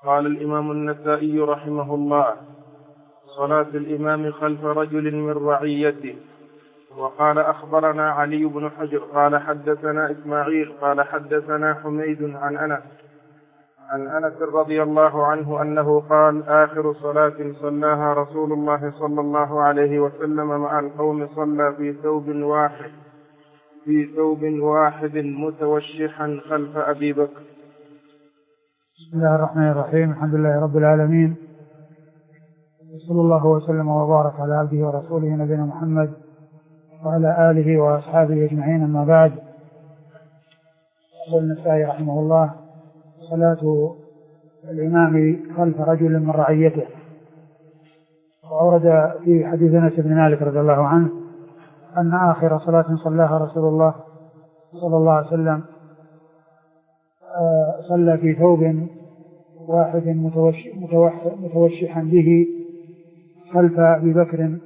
قال الإمام النسائي رحمه الله: صلاة الإمام خلف رجل من رعيته. وقال: أخبرنا علي بن حجر قال حدثنا إسماعيل قال حدثنا حميد عن أنس رضي الله عنه أنه قال: آخر صلاة صلاها رسول الله صلى الله عليه وسلم مع القوم صلى في ثوب واحد متوشحا خلف أبي بكر. بسم الله الرحمن الرحيم. الحمد لله رب العالمين، صلى الله وسلم وبارك على عبده ورسوله نبينا محمد وعلى آله وأصحابه أجمعين. أما بعد، قال النسائي رحمه الله: صلاة الإمام خلف رجل من رعيته. وأورد في حديث أنس بن مالك رضي الله عنه أن آخر صلاة صلاها رسول الله صلى الله عليه وسلم صلى في ثوب واحد متوشحا به خلف أبي بكر،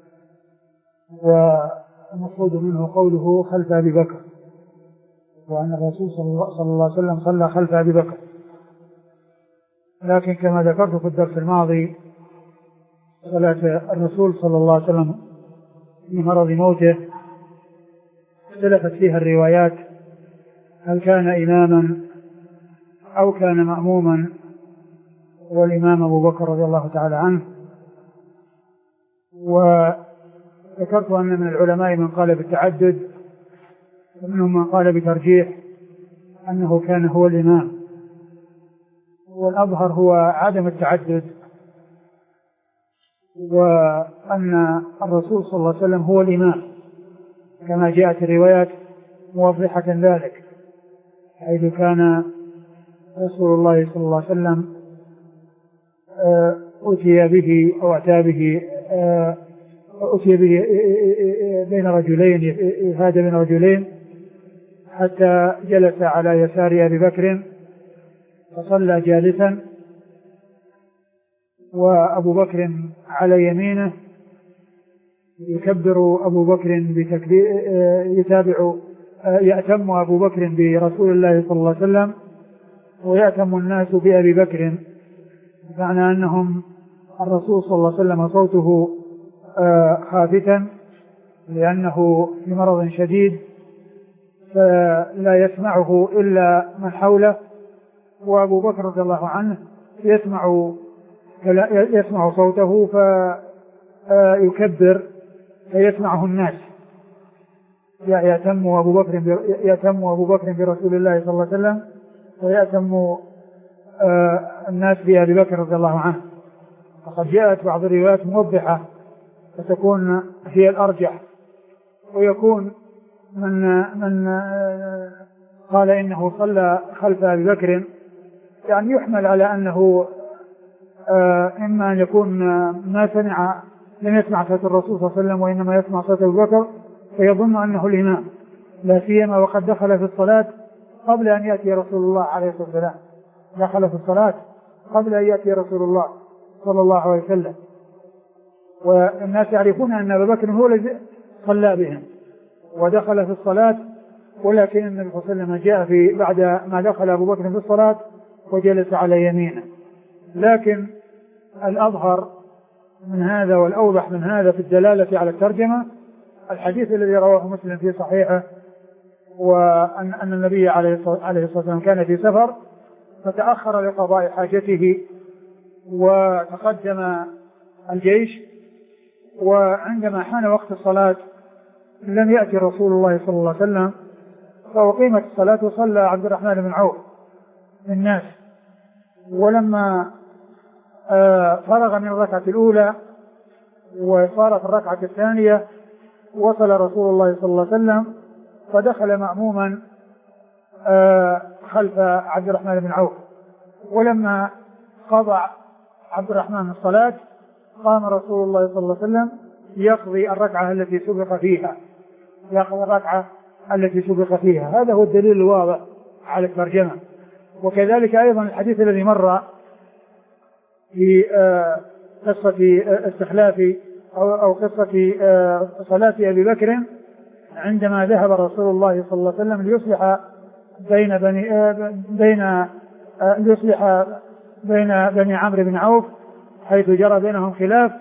والمقصود منه قوله خلف أبي بكر، وأن الرسول صلى الله عليه وسلم صلى خلف أبي بكر. لكن كما ذكرت في الدرس الماضي، صلاة الرسول صلى الله عليه وسلم في مرض موته اختلفت فيها الروايات، هل كان إماما أو كان مأموما، والإمام أبو بكر رضي الله تعالى عنه. وذكرت أن من العلماء من قال بالتعدد، ومنهم من قال بترجيح أنه كان هو الإمام، والأظهر هو عدم التعدد، وأن الرسول صلى الله عليه وسلم هو الإمام كما جاءت الروايات موضحة ذلك، حيث كان رسول الله صلى الله عليه وسلم أتي به أو أتى به بين رجلين، يهاد بين رجلين حتى جلس على يسار أبي بكر فصلى جالسا، وأبو بكر على يمينه، يكبر أبو بكر بتكبير، يأتم أبو بكر برسول الله صلى الله عليه وسلم، ويأتم الناس بأبي بكر، معنى أنهم الرسول صلى الله عليه وسلم صوته خافتا لأنه في مرض شديد فلا يسمعه إلا من حوله، وأبو بكر رضي الله عنه يسمع صوته فيكبر فيسمعه الناس. يأتم أبو بكر برسول الله صلى الله عليه وسلم، ويأتم الناس بأبي بكر رضي الله عنه. فقد جاءت بعض الروايات موضحة فتكون هي الأرجح، ويكون من قال إنه صلى خلف أبي بكر يعني يحمل على أنه إما أن يكون لم يسمع صوت الرسول صلى الله عليه وسلم، وإنما يسمع صوت أبي بكر فيظن أنه الإمام، لا سيما وقد دخل في الصلاة قبل أن يأتي رسول الله عليه الصلاة والسلام، دخل في الصلاة قبل أن يأتي رسول الله صلى الله عليه وسلم، والناس يعرفون أن أبا بكر هو الذي صلى بهم ودخل في الصلاة، ولكن النبي صلى الله عليه وسلم جاء بعد ما دخل أبو بكر في الصلاة وجلس على يمينه. لكن الأظهر من هذا والأوضح من هذا في الدلالة على الترجمة الحديث الذي رواه مسلم في صحيحه، وأن النبي عليه الصلاة والسلام كان في سفر فتأخر لقضاء حاجته وتقدم الجيش، وعندما حان وقت الصلاة لم يأتي رسول الله صلى الله عليه وسلم، فأقيمت الصلاة وصلى عبد الرحمن بن عوف بالناس. ولما فرغ من الركعة الأولى وصار في الركعة الثانية وصل رسول الله صلى الله عليه وسلم فدخل مأموما خلف عبد الرحمن بن عوف، ولما قضى عبد الرحمن الصلاة قام رسول الله صلى الله عليه وسلم يقضي الركعة التي سبق فيها. هذا هو الدليل الواضح على الترجمة. وكذلك أيضا الحديث الذي مر في قصة استخلاف أو قصة صلاة أبي بكر عندما ذهب رسول الله صلى الله عليه وسلم ليصلح بين بني عمرو بن عوف حيث جرى بينهم خلاف،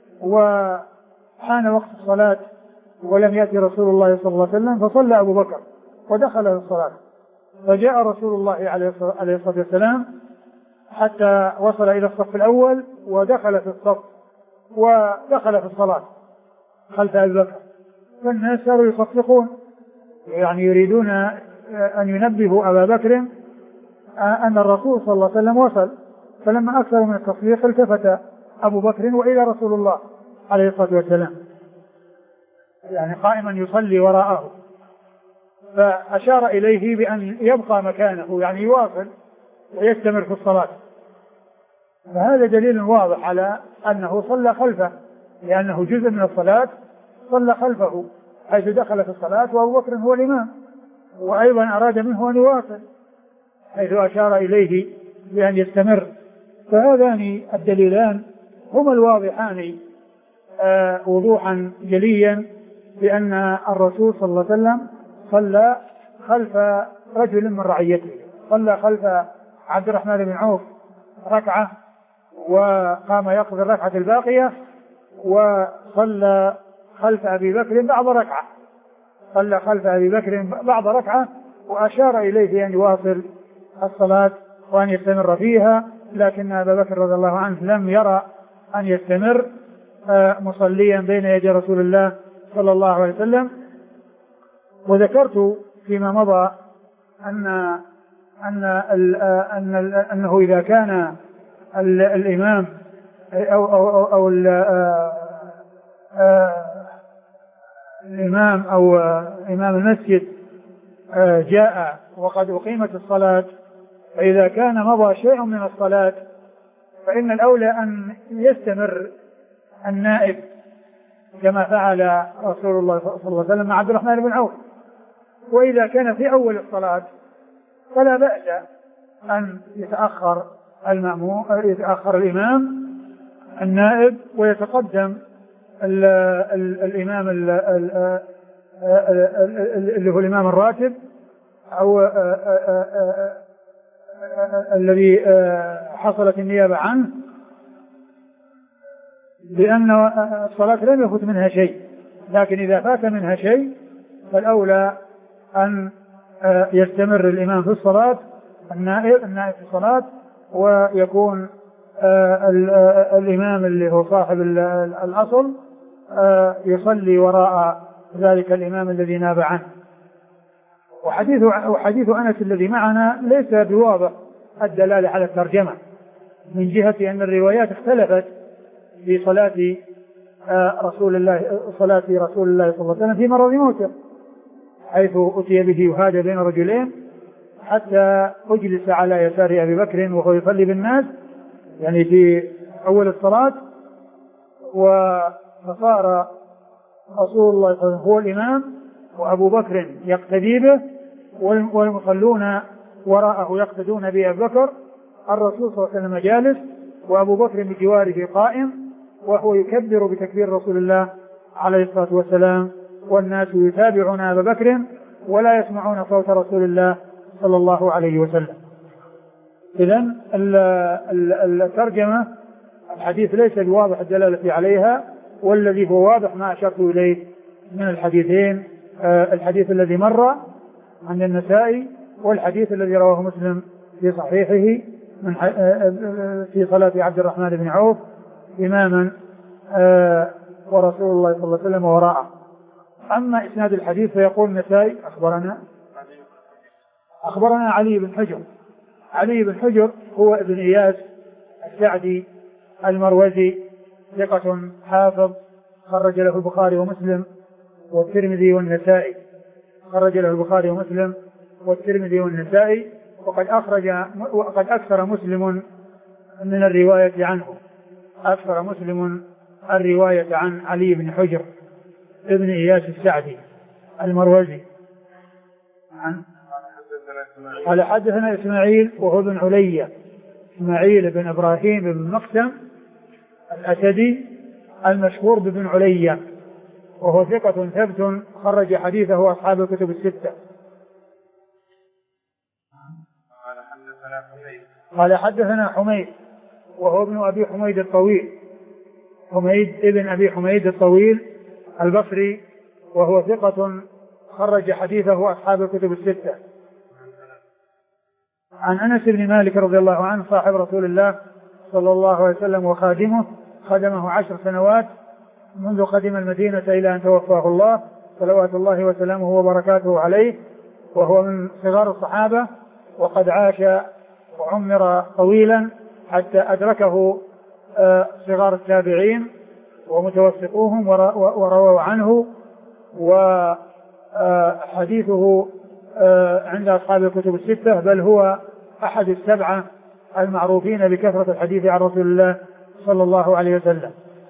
وحان وقت الصلاة ولم يأتي رسول الله صلى الله عليه وسلم، فصلى أبو بكر ودخل في الصلاة، فجاء رسول الله عليه الصلاة والسلام حتى وصل إلى الصف الأول ودخل في الصف ودخل في الصلاة خلف أبي بكر، فالناس صاروا يصفقون يعني يريدون أن ينبهوا أبا بكر أن الرسول صلى الله عليه وسلم وصل، فلما أكثر من التصفيق التفت أبو بكر وإلى رسول الله عليه الصلاة والسلام يعني قائما يصلي وراءه، فأشار إليه بأن يبقى مكانه يعني يواصل ويستمر في الصلاة، فهذا دليل واضح على أنه صلى خلفه، لأنه جزء من الصلاة صلى خلفه حيث دخل في الصلاة وأبو بكر هو الإمام، وأيضا أراد منه أن يواصل حيث أشار إليه بأن يستمر. فهذان الدليلان هما الواضحان وضوحا جليا بأن الرسول صلى الله عليه وسلم صلى خلف رجل من رعيته، صلى خلف عبد الرحمن بن عوف ركعة وقام يقضي الركعة الباقية، وصلى خلف أبي بكر بعض ركعة، صلى خلف أبي بكر بعض ركعة وأشار إليه أن يواصل الصلاة وأن يستمر فيها، لكن أبا بكر رضي الله عنه لم يرى أن يستمر مصليا بين يدي رسول الله صلى الله عليه وسلم. وذكرت فيما مضى أنه إذا كان الإمام أو الإمام أو إمام المسجد جاء وقد أقيمت الصلاة، فإذا كان مضى شيء من الصلاة فإن الأولى أن يستمر النائب كما فعل رسول الله صلى الله عليه وسلم مع عبد الرحمن بن عوف، وإذا كان في أول الصلاة فلا بأس أن يتأخر الإمام النائب ويتقدم الإمام اللي هو الإمام الراتب أو الذي حصلت النيابة عنه، لأن الصلاة لم يفوت منها شيء، لكن إذا فات منها شيء فالأولى أن يستمر الإمام في الصلاة، النائب في الصلاة، ويكون الإمام اللي هو صاحب الأصل يصلي وراء ذلك الإمام الذي ناب عنه. وحديث أنس الذي معنا ليس بواضح الدلالة على الترجمة، من جهة أن الروايات اختلفت في صلاة رسول الله صلى الله عليه وسلم في مرض موته، حيث أتي به يهادى بين رجلين حتى أجلس على يسار أبي بكر وهو يصلي بالناس يعني في أول الصلاة، فصار رسول الله صلى الله عليه وسلم هو الإمام وأبو بكر يقتدي به والمصلون وراءه يقتدون بأبي بكر، الرسول صلى الله عليه وسلم جالس وأبو بكر بجواره قائم وهو يكبر بتكبير رسول الله عليه الصلاة والسلام، والناس يتابعون أبا بكر ولا يسمعون صوت رسول الله صلى الله عليه وسلم. إذن الترجمة الحديث ليس بواضح الدلالة عليها، والذي هو واضح ما أشرت إليه من الحديثين، الحديث الذي مر عن النسائي والحديث الذي رواه مسلم في صحيحه من في صلاة عبد الرحمن بن عوف إماما ورسول الله صلى الله عليه وسلم وراءه. أما إسناد الحديث فيقول النسائي أخبرنا علي بن حجر. علي بن حجر هو ابن إياس السعدي المروزي، ثقة حافظ، خرج له البخاري ومسلم والترمذي والنسائي، خرج له البخاري ومسلم والترمذي والنسائي، وقد أكثر مسلم من الرواية عنه، أكثر مسلم الرواية عن علي بن حجر ابن إياس السعدي المروزي. قال حدثنا إسماعيل وهو ابن عليا، إسماعيل بن إبراهيم بن مقسم الأسدي المشهور بابن عليا، وهو ثقة ثبت خرج حديثه أصحاب الكتب الستة. قال حدثنا حميد وهو ابن أبي حميد الطويل، حميد ابن أبي حميد الطويل البصري، وهو ثقة خرج حديثه أصحاب الكتب الستة. عن أنس بن مالك رضي الله عنه صاحب رسول الله صلى الله عليه وسلم وخادمه، خدمه 10 سنوات منذ قدم المدينة إلى أن توفاه الله صلوات الله وسلامه وبركاته عليه، وهو من صغار الصحابة، وقد عاش وعمر طويلا حتى أدركه صغار التابعين ومتوسطوهم ورووا عنه، وحديثه عند أصحاب الكتب الستة، بل هو أحد السبعة المعروفين بكثرة الحديث عن رسول الله صلى الله عليه وسلم.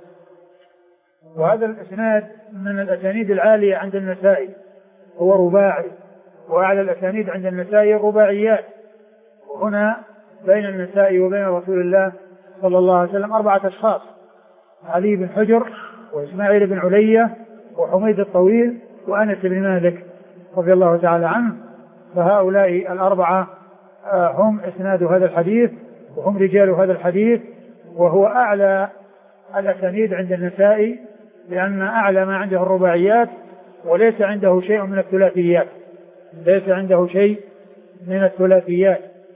وهذا الإسناد من الأسانيد العالية عند النسائي، هو رباعي، وأعلى الأسانيد عند النسائي الرباعيات. وهنا بين النسائي وبين رسول الله صلى الله عليه وسلم 4 أشخاص: علي بن حجر، وإسماعيل بن علية، وحميد الطويل، وأنس بن مالك رضي الله تعالى عنه. فهؤلاء 4 هم إسناد هذا الحديث، وهم رجال هذا الحديث، وهو أعلى الأسانيد عند النسائي، لأن أعلى ما عنده الرباعيات، وليس عنده شيء من الثلاثيات، ليس عنده شيء من الثلاثيات.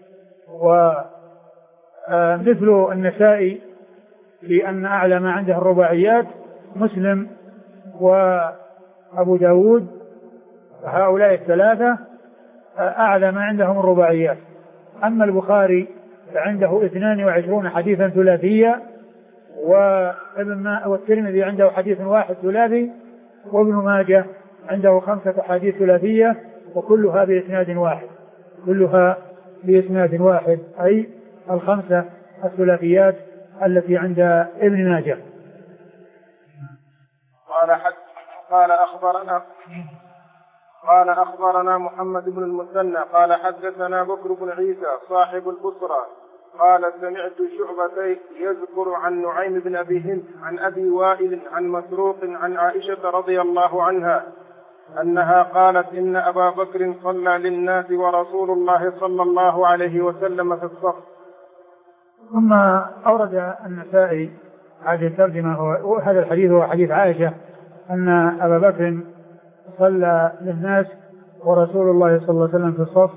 ومثل النسائي لأن أعلى ما عنده الرباعيات مسلم وأبو داود، هؤلاء 3 أعلى ما عندهم الرباعيات. أما البخاري فعنده 22 حديثا ثلاثية، والترمذي عنده حديث واحد ثلاثي، وابن ماجه عنده 5 أحاديث ثلاثية، وكلها بإسناد واحد، كلها بإسناد واحد، أي 5 الثلاثيات التي عند ابن ماجه. قال أخبرنا محمد بن المثنى قال حدثنا بكر بن عيسى صاحب البصرى قال سمعت شعبة يذكر عن نعيم بن أبي هند عن أبي وائل عن مسروق عن عائشة رضي الله عنها أنها قالت إن أبا بكر صلى للناس ورسول الله صلى الله عليه وسلم في الصف. ثم أورد النسائي هذه الترجمة، وهذا الحديث هو حديث عائشة أن أبا بكر صلى للناس ورسول الله صلى الله عليه وسلم في الصف.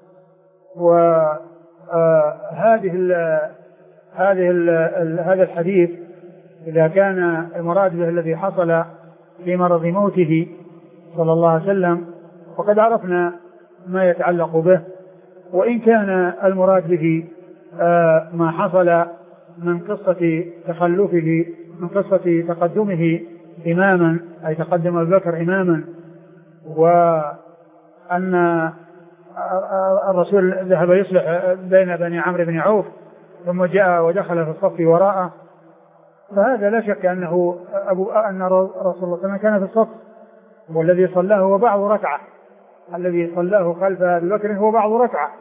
هذا الحديث إذا كان المراد به الذي حصل في مرض موته صلى الله عليه وسلم وقد عرفنا ما يتعلق به، وإن كان المراد به ما حصل من قصة تخلفه، من قصة تقدمه إماما، أي تقدم أبو بكر إماما، وأن الرسول ذهب يصلح بين بني عمرو بن عوف ثم جاء ودخل في الصف وراءه، فهذا لا شك أن رسول الله صلى الله عليه وسلم كان في الصف، والذي صلاه هو بعض ركعة، الذي صلاه خلف أبي بكر هو بعض ركعة،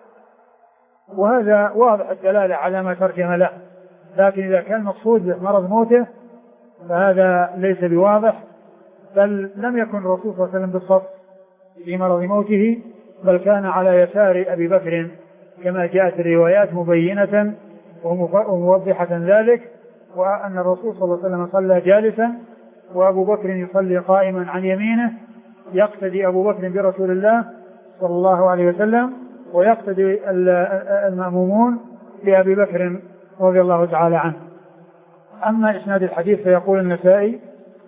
وهذا واضح الدلالة على ما ترجم له. لكن إذا كان مقصود مرض موته فهذا ليس بواضح، بل لم يكن الرسول صلى الله عليه وسلم بالصف في مرض موته، بل كان على يسار أبي بكر كما جاءت الروايات مبينة وموضحة ذلك، وأن الرسول صلى الله عليه وسلم صلى جالسا وأبو بكر يصلي قائما عن يمينه، يقتدي أبو بكر برسول الله صلى الله عليه وسلم، ويقتدي المأمومون بأبي بكر رضي الله تعالى عنه. أما إسناد الحديث فيقول النسائي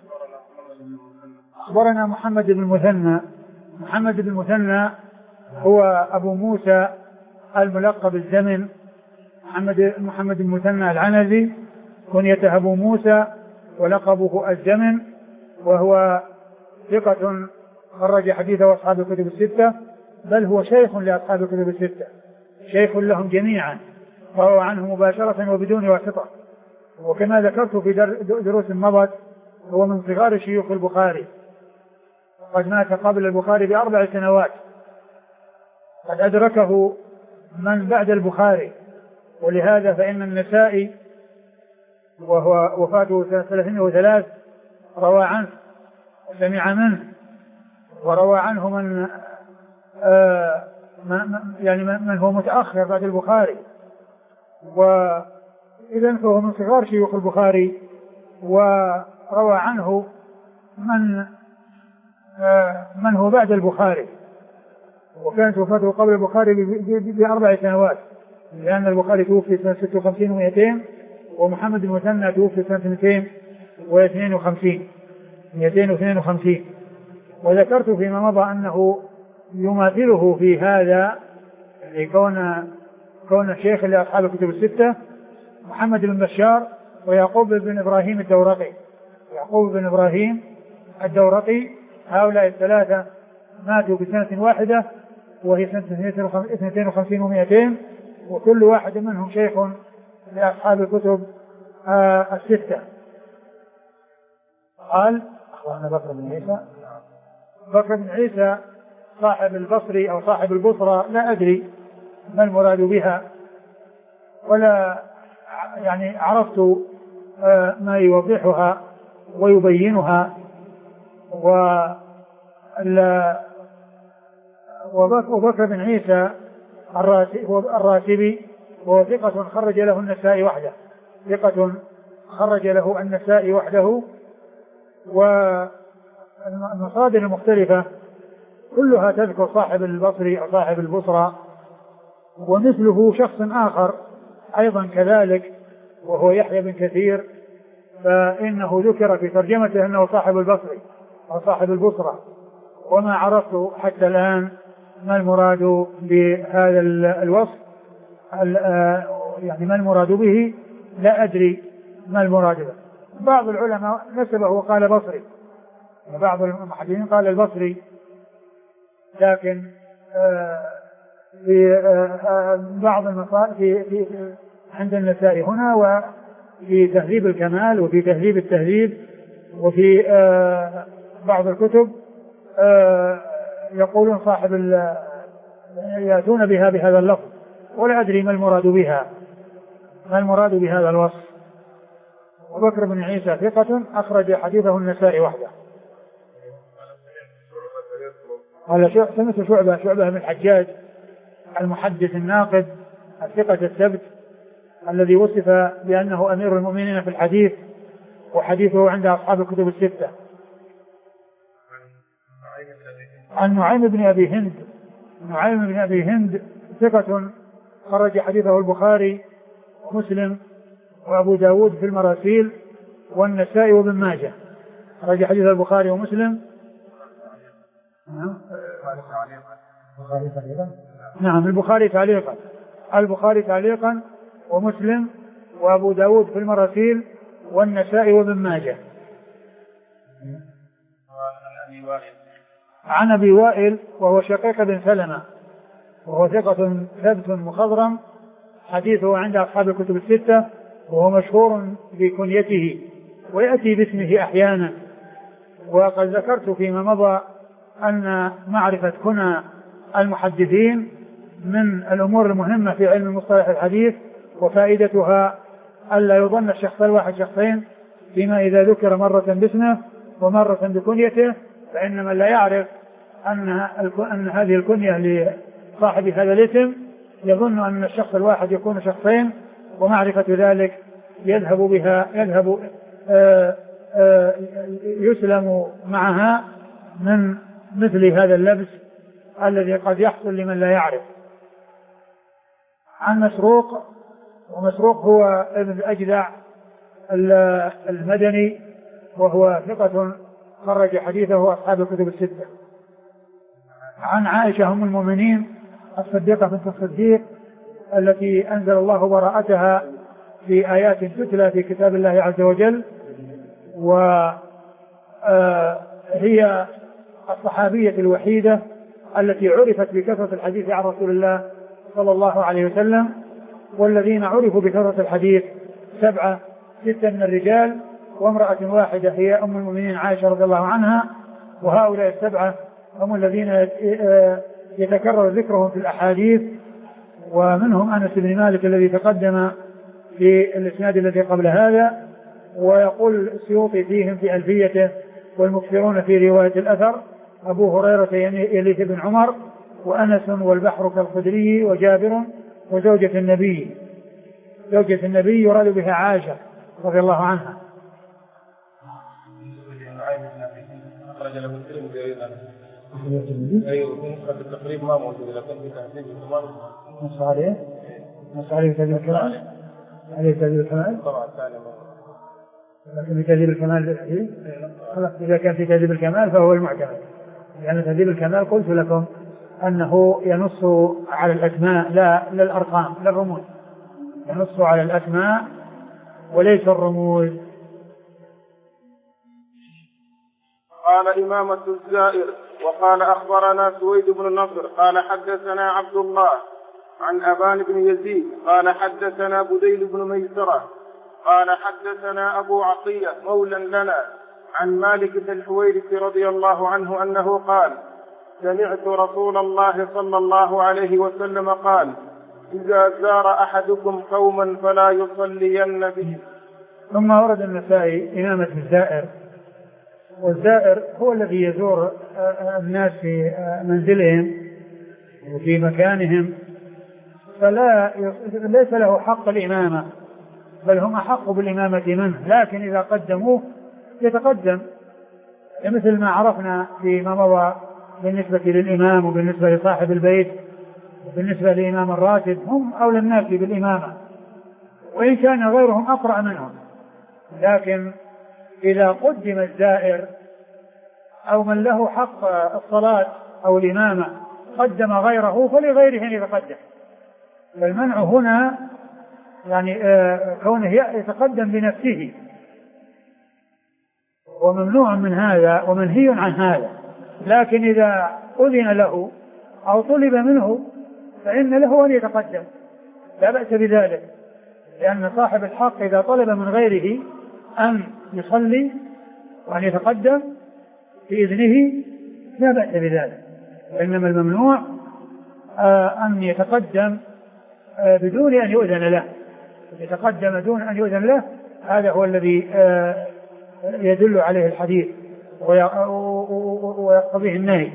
أخبرنا محمد بن المثنى. محمد بن المثنى هو أبو موسى الملقب الزمن، محمد بن المثنى العنزي، كنيته أبو موسى ولقبه الزمن، وهو ثقة خرج حديثه أصحاب الكتب الستة، بل هو شيخ لأصحاب الكتب الستة، شيخ لهم جميعا، وهو عنه مباشرة وبدون واسطة. وكما ذكرت في دروس مضت هو من صغار شيوخ البخاري، قد مات قبل البخاري ب4 سنوات، قد أدركه من بعد البخاري، ولهذا فإن النسائي وهو وفاته سنة 303 روى عنه وسمع منه، وروى عنه من يعني من هو متأخر بعد البخاري، وإذن فهو من صغار شيوخ البخاري، وروى عنه من هو بعد البخاري، وكانت وفاته قبل البخاري ب4 سنوات، لأن البخاري توفي سنة 56 و200، ومحمد المثنى توفي سنة 252. وذكرت فيما مضى أنه يماثله في هذا كون الشيخ لأصحاب الكتب الستة محمد بن بشار ويعقوب بن إبراهيم الدورقي. هؤلاء الثلاثة ماتوا بسنة واحدة وهي سنة 52 و200، وكل واحد منهم شيخ لأصحاب الكتب الستة. قال أخبرنا بكر بن عيسى صاحب البصري أو صاحب البصرة، لا أدري ما المراد بها، ولا يعني عرفت ما يوضحها ويبينها. وبكر بن عيسى الراتبي وهو ثقة خرج له النسائي وحده. والمصادر المختلفة كلها تذكر صاحب البصري أو صاحب البصرة، ومثله شخص آخر أيضا كذلك وهو يحيى بن كثير، فإنه ذكر في ترجمته أنه صاحب البصري أو صاحب البصرة، وما عرفت حتى الآن ما المراد بهذا الوصف، يعني ما المراد به، لا أدري ما المراد به. بعض العلماء نسبه وقال بصري، وبعض المحدثين قال البصري، لكن في بعض المصادر عند النسائي هنا وفي تهذيب الكمال وفي تهذيب التهذيب وفي بعض الكتب يقولون يأتون بها بهذا اللفظ، ولا أدري ما المراد بهذا الوصف. وبكر بن عيسى ثقة أخرج حديثه النسائي وحده. قال سمعت شعبة بن الحجاج المحدث الناقد الثقة الثبت الذي وصف بأنه أمير المؤمنين في الحديث، وحديثه عند أصحاب الكتب الستة. عن نعيم بن أبي هند ثقة خرج حديثه البخاري ومسلم وأبو داود في المراسيل والنسائي وابن ماجه. خرج حديث البخاري ومسلم، نعم البخاري تعليقا ومسلم وأبو داود في المراسيل والنسائي وابن ماجه. عن أبي وائل وهو شقيق بن سلمة وهو ثقة ثبت مخضرم، حديثه عند أصحاب الكتب الستة، وهو مشهور بكنيته ويأتي باسمه أحيانا. وقد ذكرت فيما مضى أن معرفة كنى المحدثين من الأمور المهمة في علم مصطلح الحديث، وفائدتها ألا يظن الشخص الواحد شخصين، فيما إذا ذكر مرة باسمه ومرة بكنيته، فإن من لا يعرف أن هذه الكنية لصاحب هذا الاسم يظن أن الشخص الواحد يكون شخصين، ومعرفة ذلك يسلم معها من مثل هذا اللبس الذي قد يحصل لمن لا يعرف. عن ومسروق هو ابن أجدع المدني وهو ثقة خرج حديثه أصحاب الكتب الستة. عن عائشة أم المؤمنين الصديقة بنت الصديق التي أنزل الله براءتها في آيات تتلى في كتاب الله عز وجل، وهي الصحابية الوحيدة التي عرفت بكثرة الحديث عن رسول الله صلى الله عليه وسلم، والذين عرفوا بكثرة الحديث 7 6 من الرجال وامرأة واحدة هي أم المؤمنين عائشة رضي الله عنها. وهؤلاء 7 هم الذين يتكرر ذكرهم في الأحاديث، ومنهم أنس بن مالك الذي تقدم في الإسناد الذي قبل هذا. ويقول السيوطي فيهم في ألفيته: والمكثرون في رواية الأثر أبو هريرة يليه بن عمر وأنس والبحر كالخدري وجابر وزوجة النبي. زوجة النبي يراد بها عائشة رضي الله عنها. التقريب ما موجود لكن في تهذيب الكمال نص عليه في تهذيب الكمال عليه تهذيب الكمال طبعا ثاني لكن في تهذيب الكمال إذا كان في تهذيب الكمال فهو المعتمد، لأن تهذيب الكمال قلت لكم أنه ينص على الأسماء لا الأرقام لا الرموز، ينص على الأسماء وليس الرموز. قال إمامة الزائر وقال أخبرنا سويد بن نصر قال حدثنا عبد الله عن أبان بن يزيد قال حدثنا بديل بن ميسرة قال حدثنا أبو عطية مولى لنا عن مالك بن الحويرث رضي الله عنه أنه قال سمعت رسول الله صلى الله عليه وسلم قال إذا زار أحدكم قوما فلا يصلين بهم. ثم ورد النسائي إمامة الزائر، والزائر هو الذي يزور الناس في منزلهم وفي مكانهم، ليس له حق الإمامة، بل هم أحق بالإمامة منه، لكن إذا قدموه يتقدم، مثل ما عرفنا فيما مضى بالنسبة للإمام وبالنسبة لصاحب البيت وبالنسبة لإمام الراتب، هم أولى الناس بالإمامة وإن كان غيرهم أقرأ منهم، لكن إذا قدم الزائر أو من له حق الصلاة أو الإمامة قدم غيره فلغيره أن يتقدم. فالمنع هنا يعني كونه يتقدم بنفسه وممنوع من هذا ومنهي عن هذا، لكن إذا أذن له أو طلب منه فإن له أن يتقدم لا بأس بذلك، لأن صاحب الحق إذا طلب من غيره أن يصلي وأن يتقدم بإذنه لا بأس بذلك، إنما الممنوع أن يتقدم بدون أن يؤذن له، يتقدم دون أن يؤذن له، هذا هو الذي يدل عليه الحديث ويقتضيه النهي.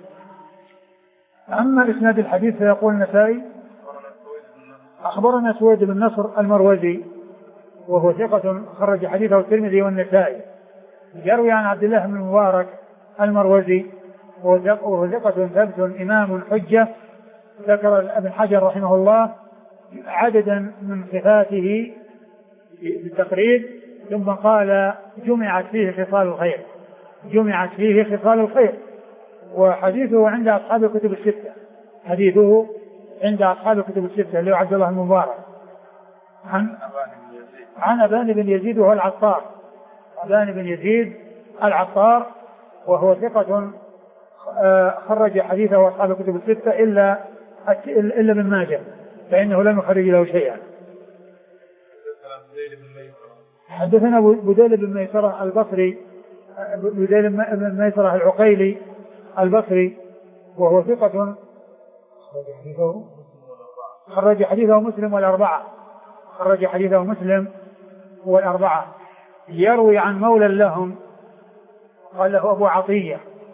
أما إسناد الحديث فيقول النسائي أخبرنا سويد بن نصر المروزي وهو ثقة خرج حديثه الترمذي والنسائي، يروي عن عبد الله بن المبارك المروزي وهو ثقة ثبت إمام حجة، ذكر ابن حجر رحمه الله عددا من صفاته بالتقريب، ثم قال جمعت فيه خصال الخير، جمعت فيه خصال الخير، وحديثه عند أصحاب الكتب الستة، حديثه عند أصحاب الكتب الستة اللي هو عبد الله المبارك عن أبان بن يزيد وهو العطار، أبان بن يزيد العطار وهو ثقة خرج حديثه أصحاب الكتب الستة إلا ابن ماجه فإنه لم يخرج له شيئا. حدثنا بديل بن ميسرة البصري، بديل بن ميسرة العقيلي البصري وهو ثقة خرج حديثه مسلم والأربعة، خرج حديثه مسلم والأربعة، يروي عن مولى لهم قال له أبو عطية،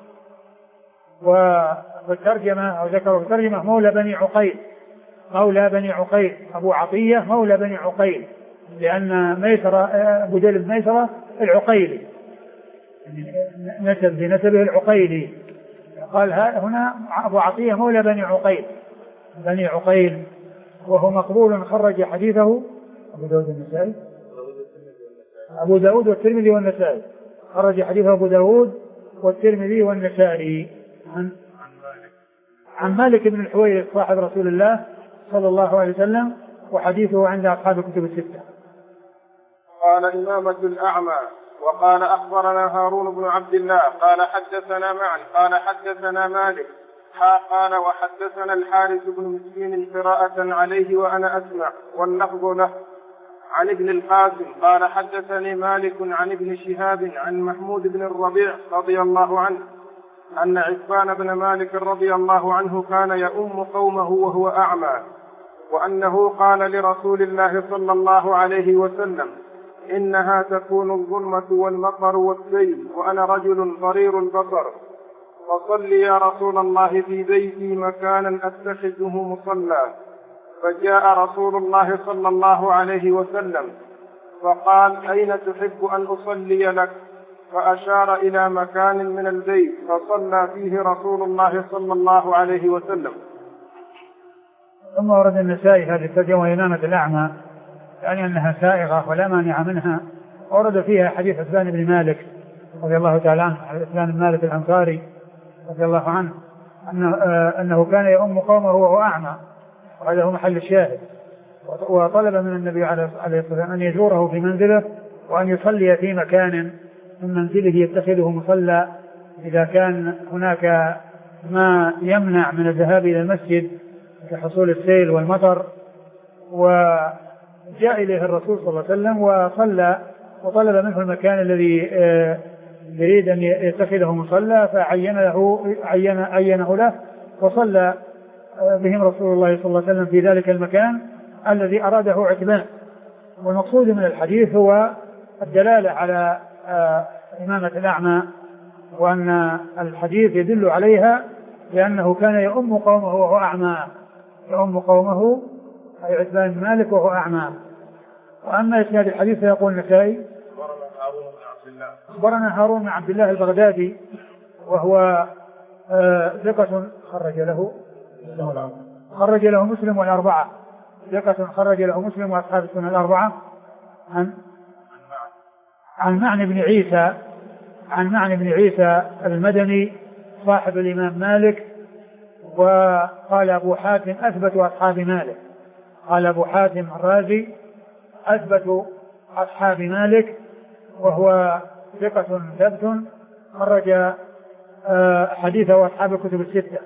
والترجمة أو ذكروا الترجمة مولى بني عقيل، مولى بني عقيل، أبو عطية مولى بني عقيل، لأن ميسرة بديل بن ميسرة العقيلي نسب بنسبه العقيلي، قال هنا أبو عطية مولى بني عقيل، بني عقيل، وهو مقبول خرج حديثه أبو داود النسائي، أبو داود والترمذي والنسائي، خرج حديثه أبو داود والترمذي والنسائي عن مالك بن الحويرث صاحب رسول الله صلى الله عليه وسلم، وحديثه عند أصحاب الكتب الستة. قال إمامة الأعمى وقال أخبرنا هارون بن عبد الله قال حدثنا معا قال حدثنا مالك قال وحدثنا الحارث بن مسكين قراءة عليه وأنا أسمع واللفظ له عن ابن القاسم قال حدثني مالك عن ابن شهاب عن محمود بن الربيع رضي الله عنه أن عثمان بن مالك رضي الله عنه كان يؤم قومه وهو أعمى، وأنه قال لرسول الله صلى الله عليه وسلم إنها تكون الظلمة والمطر والسيل وأنا رجل ضرير البصر، فصل يا رسول الله في بيتي مكانا أتخذه مصلى. فجاء رسول الله صلى الله عليه وسلم فقال أين تحب أن أصلي لك؟ فأشار إلى مكان من البيت فصلى فيه رسول الله صلى الله عليه وسلم. ثم ورد النسائي هذه الترجمة إمامة الأعمى، يعني أنها سائغة ولا مانع منها. ورد فيها حديث عثمان بن مالك رضي الله تعالى عنه، عثمان بن مالك الأنصاري رضي الله عنه، أنه كان يؤم قومه وهو أعمى، وهذا هو محل الشاهد. وطلب من النبي عليه الصلاة والسلام أن يزوره في منزله وأن يصلي في مكان من منزله يتخذه مصلى إذا كان هناك ما يمنع من الذهاب إلى المسجد كحصول السيل والمطر. وجاء إليه الرسول صلى الله عليه وسلم وصلى، وطلب منه المكان الذي يريد أن يتخذه مصلى، فعينه له، وصلى بهم رسول الله صلى الله عليه وسلم في ذلك المكان الذي أراده عتبان. والمقصود من الحديث هو الدلالة على إمامة الأعمى، وأن الحديث يدل عليها لأنه كان يؤم قومه وهو أعمى، يؤم قومه أي عتبان بن مالك وهو أعمى. وأما إسناد الحديث فيقول النسائي أخبرنا هارون بن عبد الله البغدادي وهو ثقة خرج له مسلم والأربعة، ثقة خرج له مسلم وأصحاب السنن الأربعة. عن معنى بن عيسى المدني صاحب الإمام مالك. وقال أبو حاتم أثبت أصحاب مالك، قال أبو حاتم الرازي أثبت أصحاب مالك، وهو ثقة ثبت خرج حديثه أصحاب الكتب الستة.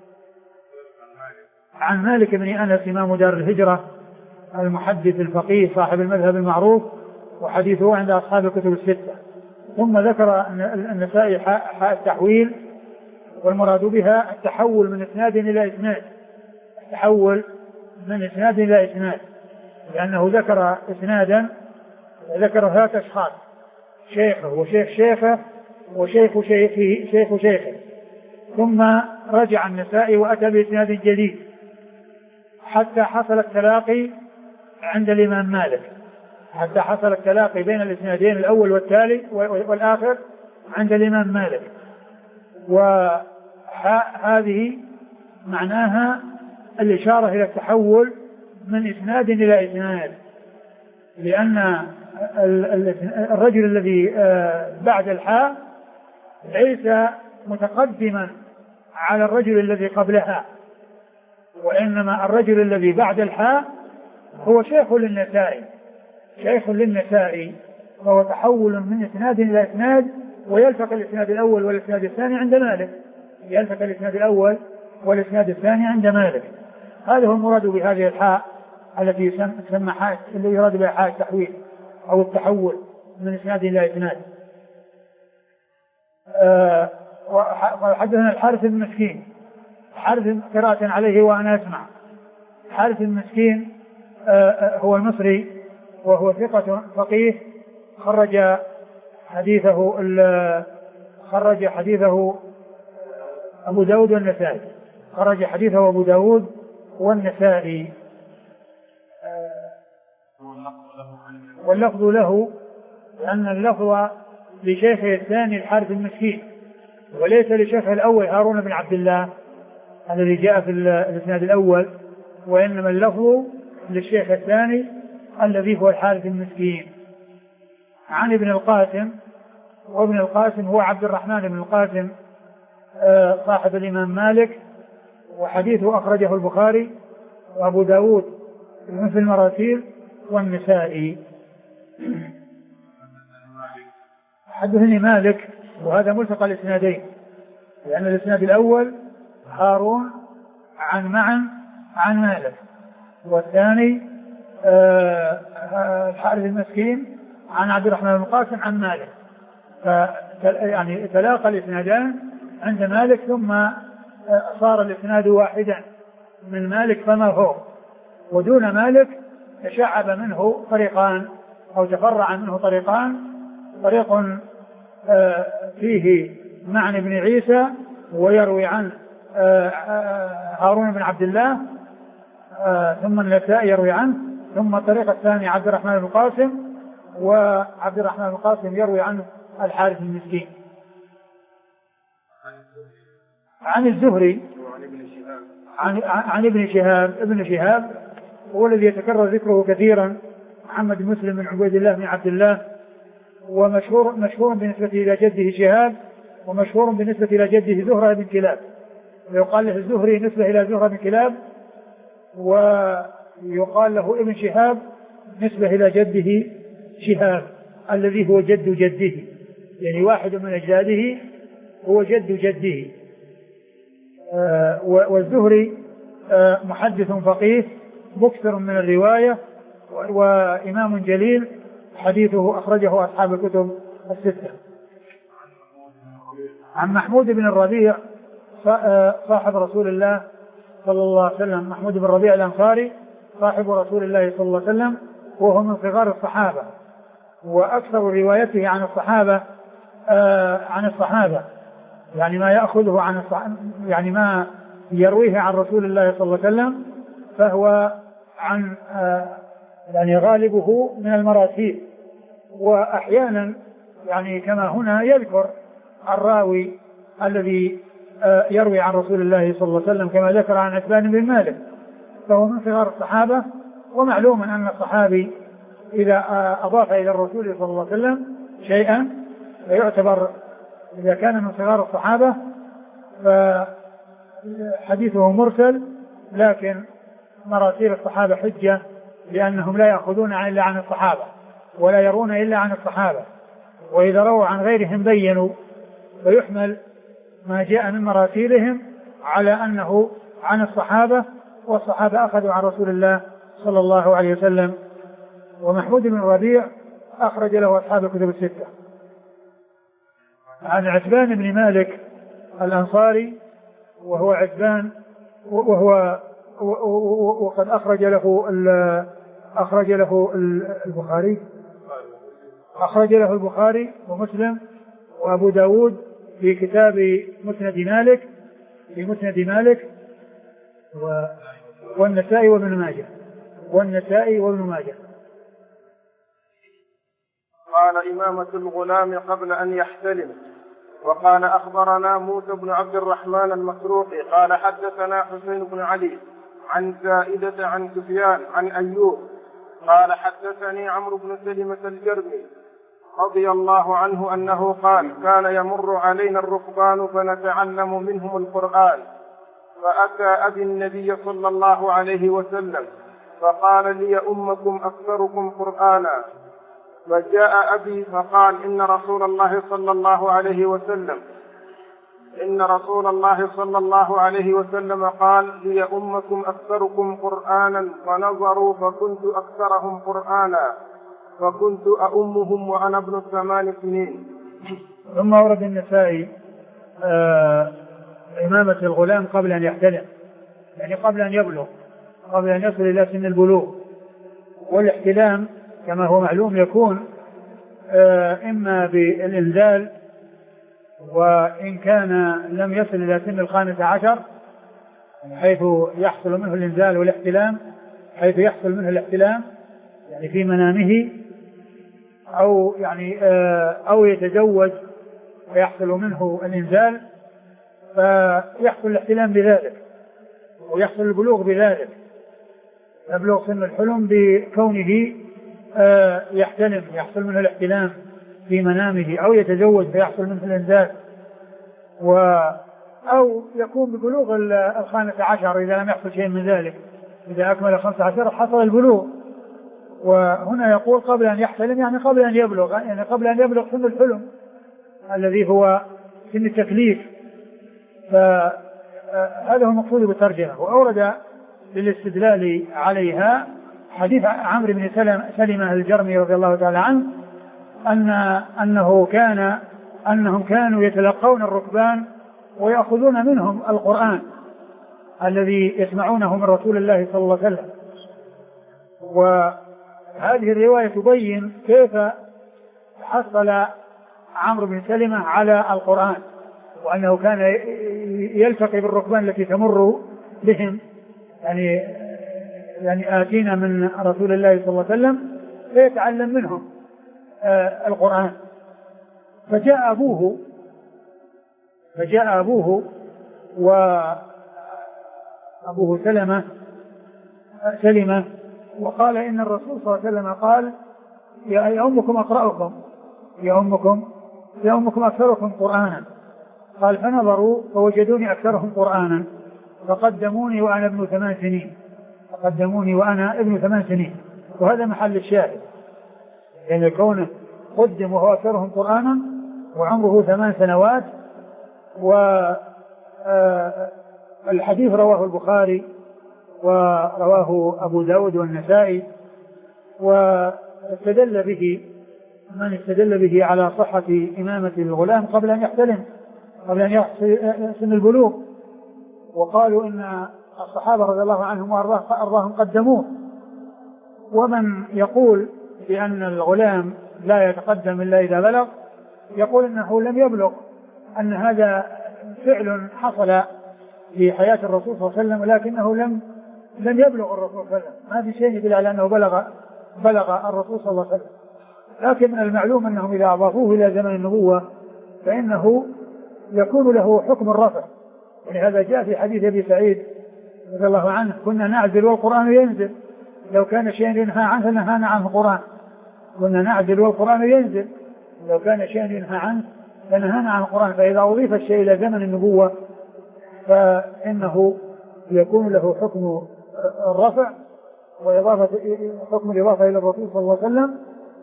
عن مالك بن أنس إمام دار الهجرة المحدث الفقيه صاحب المذهب المعروف، وحديثه عند أصحاب الكتب الستة. ثم ذكر أن النسائي حاء التحويل، والمراد بها التحول من إسناد إلى إسناد، التحول من إسناد إلى إسناد، لأنه ذكر إسنادا، ذكر ثلاثة أشخاص، شيخه وشيخ شيخه وشيخ شيخه شيخ شيخه، ثم رجع النسائي وأتى بإسناد جديد حتى حصل التلاقي عند الإمام مالك، حتى حصل التلاقي بين الإسنادين الأول والتالي والآخر عند الإمام مالك. وهذه معناها الإشارة إلى التحول من إسناد إلى إسناد، لأن الرجل الذي بعد الحاء ليس متقدما على الرجل الذي قبلها، وإنما الرجل الذي بعد الحاء هو شيخ للنسائي، وهو تحول من إسناد إلى إسناد، ويلتقي الإسناد الأول والإسناد الثاني عند مالك، يلتقي الإسناد الأول والإسناد الثاني عند مالك. هذا هو المراد بهذه الحاء التي تسمى حاء، اللي يراد بها حاء التحويل أو التحول من إسناد إلى إسناد. وحدثنا الحارث بن مسكين، حارث قراءة عليه وأنا أسمع. حارث بن مسكين هو المصري، وهو ثقة فقيه، خرج حديثه أبو داود والنسائي، خرج حديثه أبو داود والنسائي. واللفظ له، لأن اللفظ لشيخه الثاني الحارث المسكين، وليس لشيخه الأول هارون بن عبد الله الذي جاء في الإسناد الأول، وإنما اللفظ للشيخ الثاني الذي هو الحارث المسكين. عن ابن القاسم، وابن القاسم هو عبد الرحمن بن القاسم صاحب الإمام مالك، وحديثه أخرجه البخاري وأبو داود في المراسيل والنسائي. حدثني مالك، وهذا ملتقى الإسنادين، لأن الإسناد الأول هارون عن معن عن مالك، والثاني الحارث المسكين عن عبد الرحمن بن القاسم عن مالك، يعني تلاقى الإسنادان عند مالك، ثم صار الإسناد واحدا من مالك فما هو، ودون مالك تشعب منه طريقان أو تفرع منه طريقان، طريق فيه معنى بن عيسى ويروي عن هارون بن عبد الله، ثم النسائي يروي عنه، ثم الطريق الثاني عبد الرحمن بن القاسم، وعبد الرحمن بن القاسم يروي عنه الحارث المسكين. عن الزهري عن ابن شهاب هو الذي يتكرر ذكره كثيرا، محمد بن مسلم بن عبيد الله بن عبد الله، ومشهور بالنسبة إلى جده شهاب، ومشهور بالنسبة إلى جده زهرة بن كلاب، ويقال له الزهري نسبة إلى زهرة بن كلاب، ويقال له ابن شهاب نسبة إلى جده شهاب الذي هو جد جده، يعني واحد من أجداده هو جد جده. والزهري محدث فقيه مكثر من الرواية، وإمام جليل، حديثه أخرجه أصحاب الكتب الستة. عن محمود بن الربيع صاحب رسول الله صلى الله عليه وسلم، محمود بن الربيع الأنصاري صاحب رسول الله صلى الله عليه وسلم، وهو من صغار الصحابة، وأكثر روايته عن الصحابة يعني ما يأخذه عن يعني ما يرويه عن رسول الله صلى الله عليه وسلم فهو عن يعني غالبه من المراسيل، وأحيانا يعني كما هنا يذكر الراوي الذي يروي عن رسول الله صلى الله عليه وسلم، كما ذكر عن عتبان بن مالك، فهو من صغار الصحابة. ومعلوم أن الصحابي إذا أضاف إلى الرسول صلى الله عليه وسلم شيئا فيعتبر، إذا كان من صغار الصحابة فحديثه مرسل، لكن مراسيل الصحابة حجة، لأنهم لا يأخذون إلا عن الصحابة ولا يرون إلا عن الصحابة، وإذا رووا عن غيرهم بينوا، فيحمل ما جاء من مراسيلهم على أنه عن الصحابة، والصحابة أخذوا عن رسول الله صلى الله عليه وسلم. ومحمود بن الربيع أخرج له أصحاب الكتب الستة. عن عتبان بن مالك الأنصاري، وهو عتبان وقد أخرج له البخاري ومسلم وأبو داود في كتاب مسند مالك والنسائي وابن ماجه. قال إمامة الغلام قبل أن يحتلم. وقال أخبرنا موسى بن عبد الرحمن المسروقي قال حدثنا حسين بن علي عن زائدة عن سفيان عن أيوب قال حدثني عمرو بن سلمة الجرمي رضي الله عنه أنه قال كان يمر علينا الركبان فنتعلم منهم القرآن، فأتى أبي النبي صلى الله عليه وسلم فقال لي أمكم أكثركم قرآنا، فجاء أبي فقال إن رسول الله صلى الله عليه وسلم قال لي أمكم أكثركم قرآنا، فنظروا فكنت أكثرهم قرآنا، فكنت أؤمهم وأنا ابن 8 سنين. ثم ورد النسائي إمامة الغلام قبل أن يحتلم، يعني قبل أن يبلغ، قبل أن يصل إلى سن البلوغ. والاحتلام كما هو معلوم يكون إما بالإنزال، وإن كان لم يصل إلى سن 15 حيث يحصل منه الإنزال والاحتلام، حيث يحصل منه الاحتلام يعني في منامه، أو يتزوج ويحصل منه الإنزال فيحصل الاحتلام بذلك، ويحصل البلوغ بذلك، يبلغ سن الحلم بكونه يحتلم، يحصل منه الاحتلام في منامه، أو يتزوج فيحصل منه الإنزال، أو يكون ببلوغ 15 إذا لم يحصل شيء من ذلك. إذا أكمل 15 حصل البلوغ. وهنا يقول قبل أن يحتلم، يعني قبل أن يبلغ، يعني قبل أن يبلغ سن الحلم الذي هو سن التكليف. فهذا هو المقصود بالترجمة. وأورد للاستدلال عليها حديث عمرو بن سلمة الجرمي رضي الله تعالى عنه أنهم كانوا يتلقون الركبان ويأخذون منهم القرآن الذي يسمعونه من رسول الله صلى الله عليه وسلم. وهذه الرواية تبين كيف حصل عمرو بن سلمة على القرآن، وأنه كان يلتقي بالركبان التي تمر بهم، يعني آتينا من رسول الله صلى الله عليه وسلم فيتعلم منهم القرآن. فجاء أبوه وأبوه سلمة وقال إن الرسول صلى الله عليه وسلم قال يا أمكم أقرأكم، يا أمكم أكثركم قرآنا. قال فنظروا فوجدوني أكثرهم قرآنا فقدموني وأنا ابن 8 سنين. وهذا محل الشاهد، يعني كونه قدم وهو أكثرهم قرآنا وعمره 8 سنوات. والحديث رواه البخاري ورواه أبو داود والنسائي، واستدل به من استدل به على صحة إمامة الغلام قبل أن يحتلم، قبل أن يحصل سن البلوغ. وقالوا إن الصحابة رضي الله عنهم وأرضاهم قدموه. ومن يقول بأن الغلام لا يتقدم إلا إذا بلغ يقول إنه لم يبلغ، أن هذا فعل حصل في حياة الرسول صلى الله عليه وسلم ولكنه لم يبلغ الرسول صلى الله عليه وسلم، ما في شيء يدل على أنه بلغ الرسول صلى الله عليه وسلم. لكن من المعلوم أنهم إذا أضافوه إلى زمن النبوة فإنه يكون له حكم الرفع، ولهذا جاء في حديث أبي سعيد رضي الله عنه كنا نعزل والقرآن ينزل، لو كان شيء ينهى عنه لنهانا عنه القرآن، كنا نعزل والقرآن ينزل، لو كان شيء ينهى عنه لنهانا عن القرآن. فإذا أضيف الشيء إلى زمن النبوة فإنه يكون له حكم الرفع وإضافة حكم الإضافة إلى الرسول صلى الله عليه وسلم.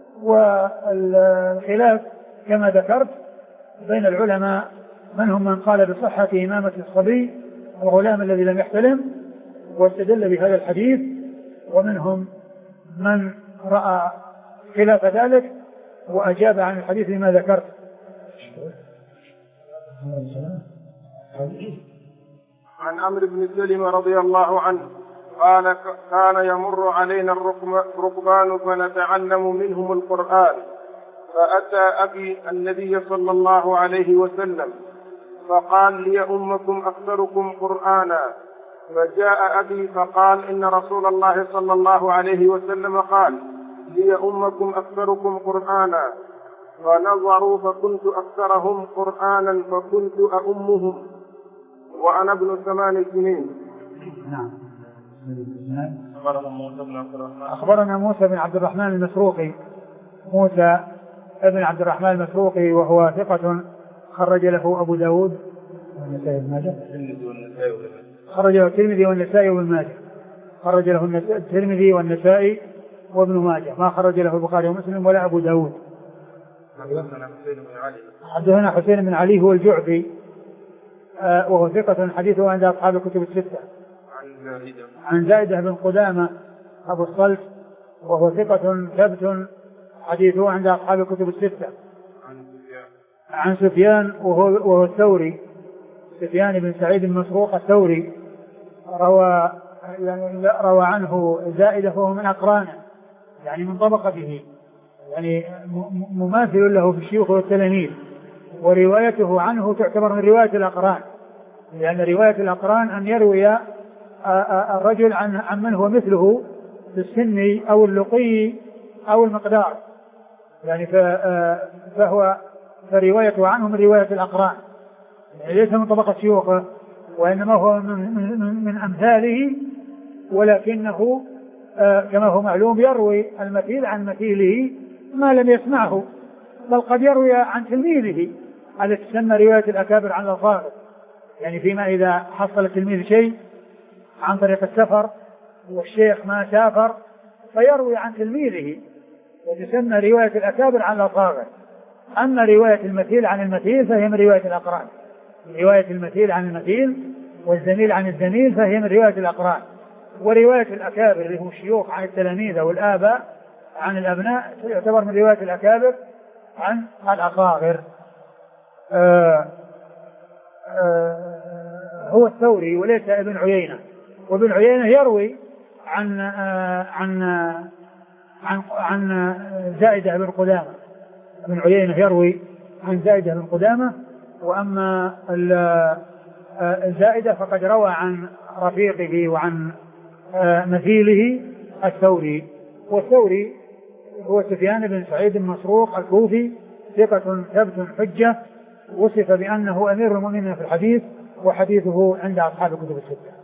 والخلاف كما ذكرت بين العلماء منهم من قال بصحة إمامة الصبي الغلام الذي لم يحتلم واستدل بهذا الحديث، ومنهم من رأى خلاف ذلك وأجاب عن الحديث لما ذكرت. عن عمرو بن سلمة رضي الله عنه قال كان يمر علينا الركبان فنتعلم منهم القرآن، فأتى أبي النبي صلى الله عليه وسلم فقال لي أمكم أكثركم قرآنا، فجاء أبي فقال إن رسول الله صلى الله عليه وسلم قال لي أمكم أكثركم قرآنا، فنظروا فكنت أكثرهم قرآنا فكنت أؤمهم وأنا ابن 8 سنين. نعم. أخبرنا موسى بن عبد الرحمن المسروقي، موسى بن عبد الرحمن المسروقي وهو ثقة خرج له أبو داود خرج له الترمذي والنسائي وابن ماجه، خرج له الترمذي والنسائي وابن ماجه، ما خرج له البخاري ومسلم ولا أبو داود. حدثنا حسين بن علي هو الجعفي وهو ثقة حديثه عند أصحاب الكتب الستة. عن زائدة بن قدامة أبو الصلت وهو ثقة ثبت حديثه عند أصحاب الكتب الستة. عن سفيان وهو الثوري، سفيان بن سعيد المسروق الثوري، روى عنه زائدة فهو من أقرانه، يعني من طبقته، يعني مماثل له في الشيوخ والتلاميذ، وروايته عنه تعتبر من رواية الأقران، لأن رواية الأقران أن يروي الرجل عن من هو مثله في السن أو اللقي أو المقدار، يعني فهو فروايته عنه من رواية الأقران، يعني ليس من طبقة شيوخه وإنما هو من أمثاله، ولكنه كما هو معلوم يروي المثيل عن مثيله ما لم يسمعه، بل قد يروي عن تلميذه، هذا تسمى رواية الأكابر عن الأصاغر، يعني فيما إذا حصل التلميذ شيء عن طريق السفر والشيخ ما سافر فيروي عن تلميذه، وتسمى رواية الأكابر عن الأصاغر. أما رواية المثيل عن المثيل فهي من رواية الأقران، رواية المثيل عن المثيل والزميل عن الزميل فهي من رواية الأقران. ورواية الأكابر اللي هم الشيوخ عن التلاميذ والآباء عن الأبناء يعتبر من رواية الأكابر عن الأصاغر. هو الثوري وليس ابن عيينة، وابن عيينة يروي عن زائدة بن قدامة، ابن عيينة يروي عن زائدة بن قدامة وأما الزائدة فقد روى عن رفيقه وعن مثيله الثوري، والثوري هو سفيان بن سعيد المسروق الكوفي ثقة ثبت حجة، وصف بأنه أمير المؤمنين في الحديث، وحديثه عند أصحاب الكتب الستة.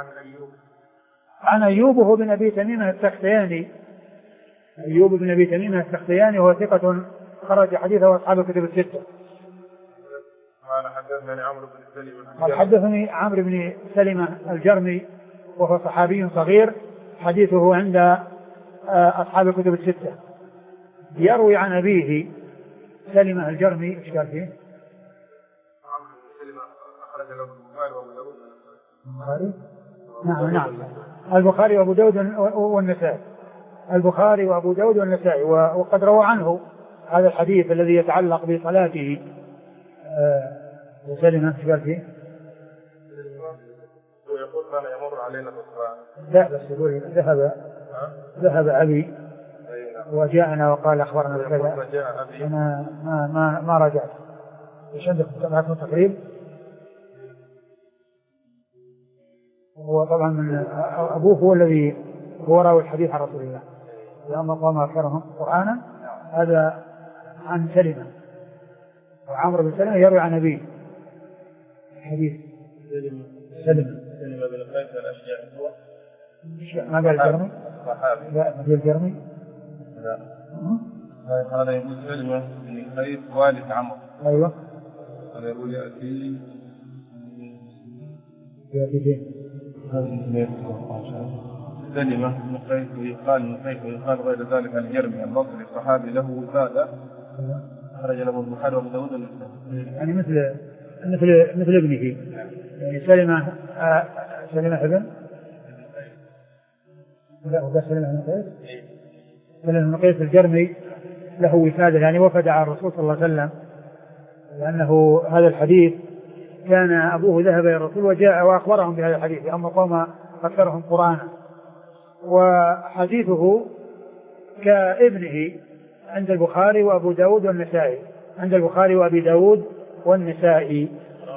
عن أيوب هو بن أبي تميمة السختياني، أيوب بن أبي تميمة السختياني وهو ثقة خرج حديثه أصحاب الكتب الستة. قال حدثني عمرو بن سلمة الجرمي وهو صحابي صغير، حديثه عند أصحاب الكتب الستة. يروي عن أبيه سلمة الجرمي، إيش قال فيه؟ نعم البخاري وأبو داود والنسائي، البخاري وأبو داود والنسائي، وقد روى عنه هذا الحديث الذي يتعلق بصلاته. سلمة إيش قال فيه؟ ويقول كان يمر علينا بالصلاة. لا بس يقول ذهب أبي وجاءنا وقال أخبرنا بكذا. أنا ما رجعت. إيش عندك سمعت تقريب؟ هو طبعا من أبوه هو الذي هو راوي الحديث عن رسول الله لما قام أكثرهم قرآنا. هذا عن سلمة، وعمرو بن سلمة يروي عن أبيه حديث سلمة بن قيس الأشجعي. ما قال الجرمي؟ لا ما قال الجرمي. لا هذا يقول سلمة بن قيس والد عمرو. أيوة. هذا يقول يأتي فين؟ سلمة بن قيس ويقال غير ذلك الجرمي البصري الصحابي له وسادة خرج له البخاري وابو داود والنسائي. يعني مثل ابنه، يعني سلمة ابن لا هو سلمة بن قيس. سلمة بن قيس الجرمي له وسادة، يعني وفد على الرسول صلى الله عليه وسلم، لأنه هذا الحديث كان أبوه ذهب إلى الرسول وجاء وأخبرهم بهذا الحديث، أما قوم أكثرهم قرآنا، وحديثه كابنه عند البخاري وأبو داود والنسائي، عند البخاري وأبي داود والنسائي.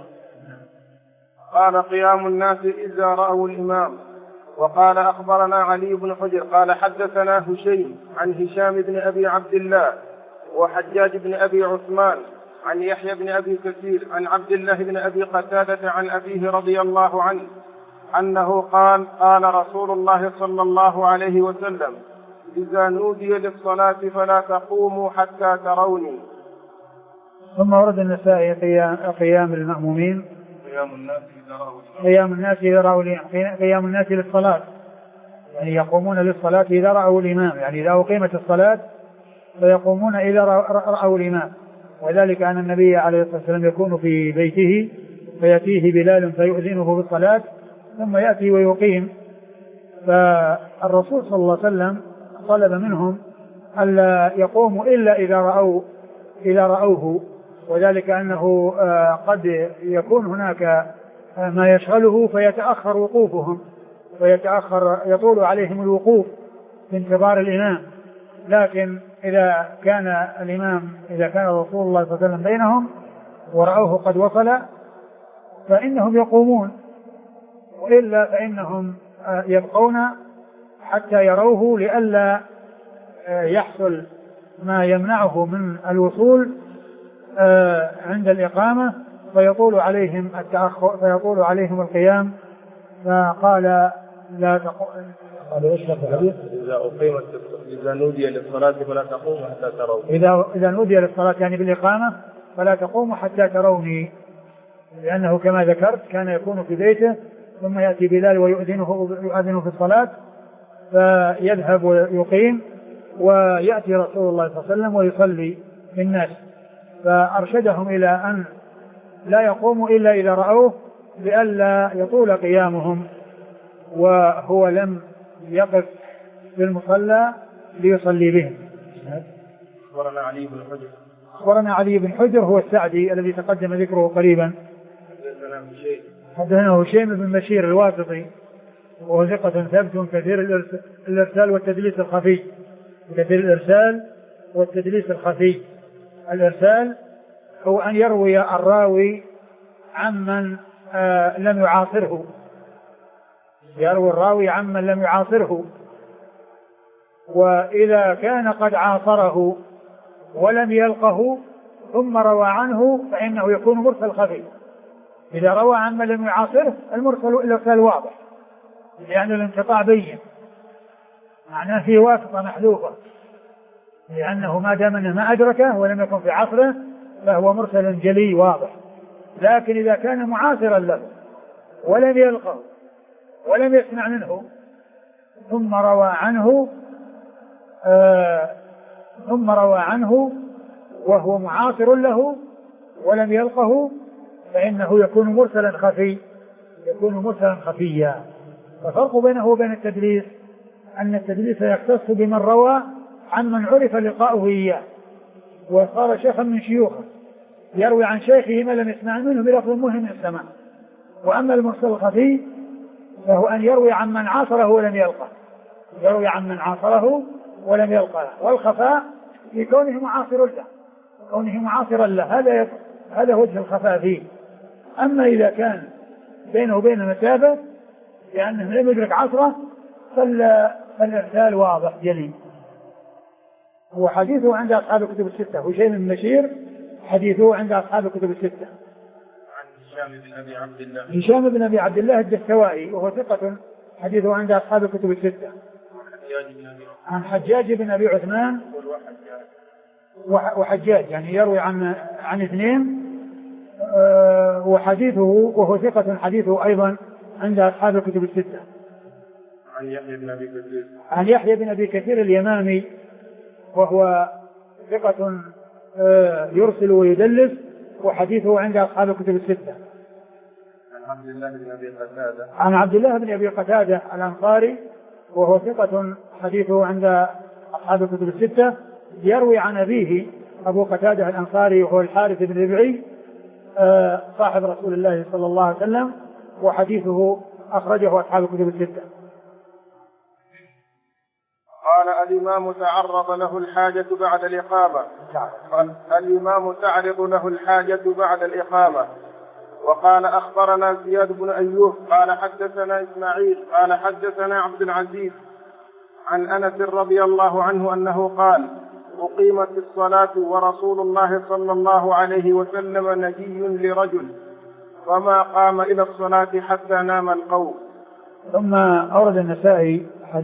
قال قيام الناس إذا رأوا الإمام. وقال أخبرنا علي بن حجر قال حدثنا هشيم عن هشام بن أبي عبد الله وحجاج بن أبي عثمان عن يحيى بن أبي كثير عن عبد الله بن أبي قتادة عن أبيه رضي الله عنه أنه قال قال رسول الله صلى الله عليه وسلم إذا نودي للصلاة فلا تقوموا حتى تروني. ثم ورد النسائي قيام المأمومين، قيام الناس للصلاة، يعني يقومون للصلاة إذا رأوا الإمام، يعني إذا أقيمت الصلاة فيقومون إذا رأوا الإمام. وذلك أن النبي عليه الصلاة والسلام يكون في بيته فيأتيه بلال فيؤذنه بالصلاة ثم يأتي ويقيم، فالرسول صلى الله عليه وسلم طلب منهم ألا يقوموا إلا إذا رأوه، وذلك أنه قد يكون هناك ما يشغله فيتأخر وقوفهم يطول عليهم الوقوف في انتظار الإمام. لكن إذا كان رسول الله صلى الله عليه وسلم بينهم ورأوه قد وصل فإنهم يقومون، وإلا فإنهم يبقون حتى يروه لئلا يحصل ما يمنعه من الوصول عند الإقامة فيطول عليهم القيام. فقال لا تقوم إذا نودي للصلاة فلا تقوموا حتى تروني. إذا نودي للصلاة يعني بالإقامة فلا تقوموا حتى تروني، لأنه كما ذكرت كان يكون في بيته ثم يأتي بلال ويؤذنه في الصلاة فيذهب ويقيم ويأتي رسول الله صلى الله عليه وسلم ويصلي بالناس، فأرشدهم إلى أن لا يقوموا إلا إذا رأوه لئلا يطول قيامهم، وهو لم يقف في المصلى ليصلي بهم. أخبرنا علي بن حجر هو السعدي الذي تقدم ذكره قريبا. حدثنا هشيم بن بشير الواسطي وهو ثقة ثبت كثير الإرسال والتدليس الخفي. الإرسال هو أن يروي الراوي عمن لم يعاصره، يروي الراوي عمن لم يعاصره. وإذا كان قد عاصره ولم يلقه ثم روى عنه فإنه يكون مرسل خفي. إذا روى عمن لم يعاصره الإرسال واضح، لأن الانقطاع بين، معناه في واسطة محذوفة، لأنه ما دام أنه ما أدركه ولم يكن في عصره فهو مرسل جلي واضح. لكن إذا كان معاصرا له ولم يلقه ولم يسمع منه ثم روى عنه وهو معاصر له ولم يلقه فإنه يكون مرسلا خفيا. فالفرق بينه وبين التدليس أن التدليس يختص بمن روى عمن عرف لقاؤه إياه وصار شيخا من شيوخه، يروي عن شيخه ما لم يسمع منه بلفظ مهم السماع. وأما المرسل الخفي فهو أن يروي عمن عاصره ولم يلقه، والخفاء في كونه معاصرا له، هذا وجه الخفاء فيه. أما إذا كان بينه وبين مسافة لأنه لم يدرك عصره فالإرسال واضح جلي. وحديثه عند أصحاب الكتب الستة، وشيء من مشير حديثه عند أصحاب الكتب الستة. عن هشام بن أبي عبد الله الدستوائي وهو ثقة حديثه عند أصحاب الكتب الستة. عن حجاج بن أبي عثمان وحجاج، يعني يروي عن اثنين، وحديثه وهو ثقة حديثه أيضا عند أصحاب الكتب الستة. عن يحيى بن أبي كثير اليمامي وهو ثقة يرسل ويدلس وحديثه عند أصحاب الكتب الستة. عن عبد الله بن أبي قتادة الأنصاري وهو ثقة حديثه عند أصحاب الكتب الستة، يروي عن أبيه أبو قتادة الأنصاري وهو الحارث بن ربعي صاحب رسول الله صلى الله عليه وسلم، وحديثه أخرجه أصحاب الكتب الستة. قال الإمام تعرض له الحاجة بعد الإقامة. وقال أخبرنا زياد بن أيوب قال حدثنا إسماعيل قال حدثنا عبد العزيز عن أنس رضي الله عنه أنه قال: أقيمت الصلاة ورسول الله صلى الله عليه وسلم نجي لرجل وما قام إلى الصلاة حتى نام القوم. ثم أورد النسائي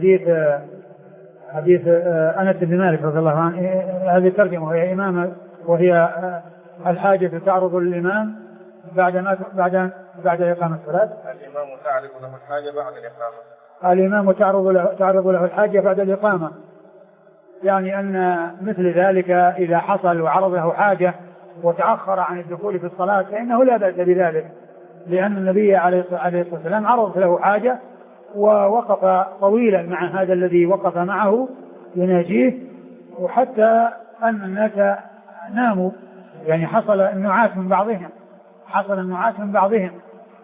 حديث أنس بن مالك رضي الله عنه. هذه الترجمة وهي إمامة، وهي الحاجة تعرض للإمام بعد إقامة الصلاة. الإمام تعرض له الحاجة بعد الإقامة. الإمام تعرض له الحاجة بعد الإقامة، يعني أن مثل ذلك إذا حصل وعرض له حاجة وتأخر عن الدخول في الصلاة فإنه لا بأس بذلك، لأن النبي عليه الصلاة والسلام عرض له حاجة ووقف طويلا مع هذا الذي وقف معه يناجيه، وحتى أن الناس ناموا، يعني حصل النعاس من بعضهم.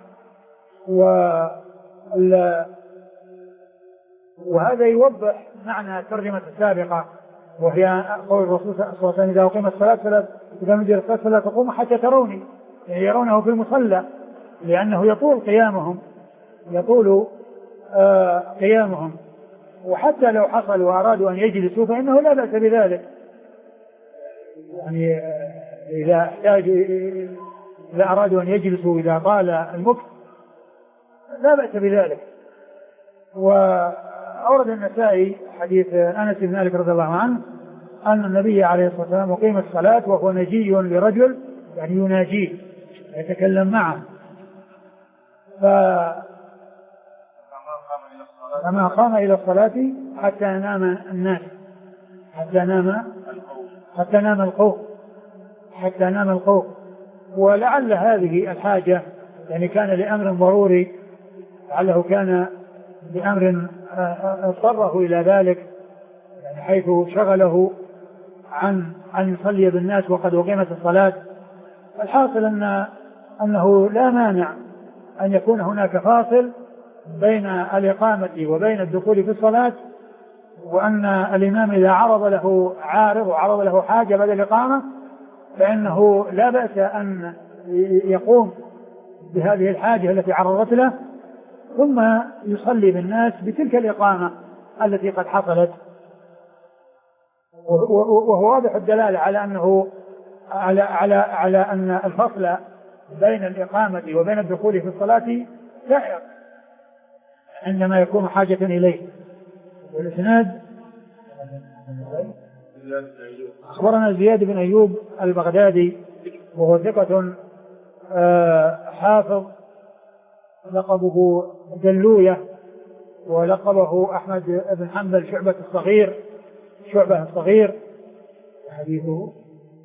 وهذا يوضح معنى الترجمة السابقة، وهي قول الرسول صلى الله عليه وسلم: إذا أقيمت الصلاة إذا نودي للصلاة فلا تقوموا حتى تروني، يعني يرونه في المصلى، لأنه يطول قيامهم. وحتى لو حصل وأرادوا أن يجلسوا فإنه لا بأس بذلك، يعني إذا أرادوا أن يجلسوا إذا طال المكث لا بأس بذلك. وأورد النسائي حديث أنس بن مالك رضي الله عنه أن النبي عليه الصلاة والسلام أقيم الصلاة وهو نجي لرجل، يعني يناجيه يتكلم معه، فما قام إلى الصلاة حتى نام الناس، حتى نام القوم. ولعل هذه الحاجة يعني كان لأمر ضروري، لعله كان بأمر اضطره إلى ذلك، يعني حيث شغله عن أن يصلي بالناس وقد أقيمت الصلاة. الحاصل أنه لا مانع أن يكون هناك فاصل بين الإقامة وبين الدخول في الصلاة، وأن الإمام إذا عرض له عارض وعرض له حاجة بعد الإقامة فإنه لا بأس أن يقوم بهذه الحاجة التي عرضت له ثم يصلي بالناس بتلك الإقامة التي قد حصلت. وهو واضح الدلالة على أنه على أن الفصل بين الإقامة وبين الدخول في الصلاة سائر عندما يكون حاجة إليه. والإسناد أخبرنا زياد بن أيوب البغدادي وهو ثقة حافظ لقبه دلوية ولقبه أحمد بن حنبل شعبة الصغير حديثه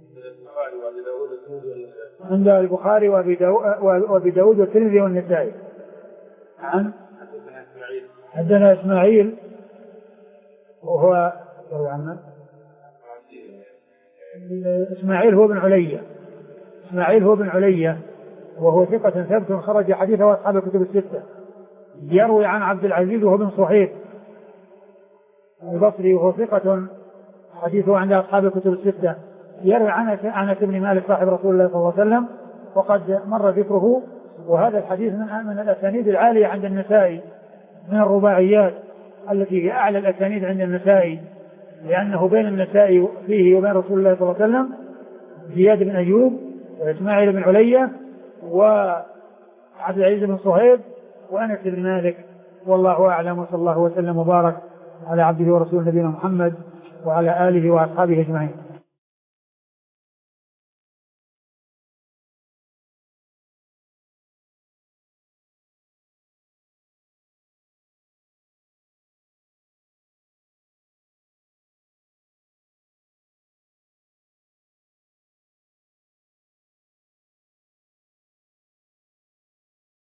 عند البخاري وأبي داود والترمذي والنسائي. عن حدثنا إسماعيل وهو إسماعيل هو بن علية وهو ثقة ثبت خرج حديثه أصحاب الكتب الستة. يروي عن عبد العزيز وهو بن صهيب البصري وهو ثقة حديثه عند أصحاب الكتب الستة. يروي عن أنس بن مالك صاحب رسول الله صلى الله عليه وسلم وقد مر ذكره. وهذا الحديث من الأسانيد العالية عند النسائي من الرباعيات التي هي أعلى الأسانيد عند النسائي لأنه بين النسائي فيه وبين رسول الله صلى الله عليه وسلم زياد بن أيوب وإسماعيل بن علية وعبد العزيز بن صهيب وأنس بن مالك. والله أعلم وصلى الله وسلم وبارك على عبده ورسوله نبينا محمد وعلى آله وأصحابه أجمعين.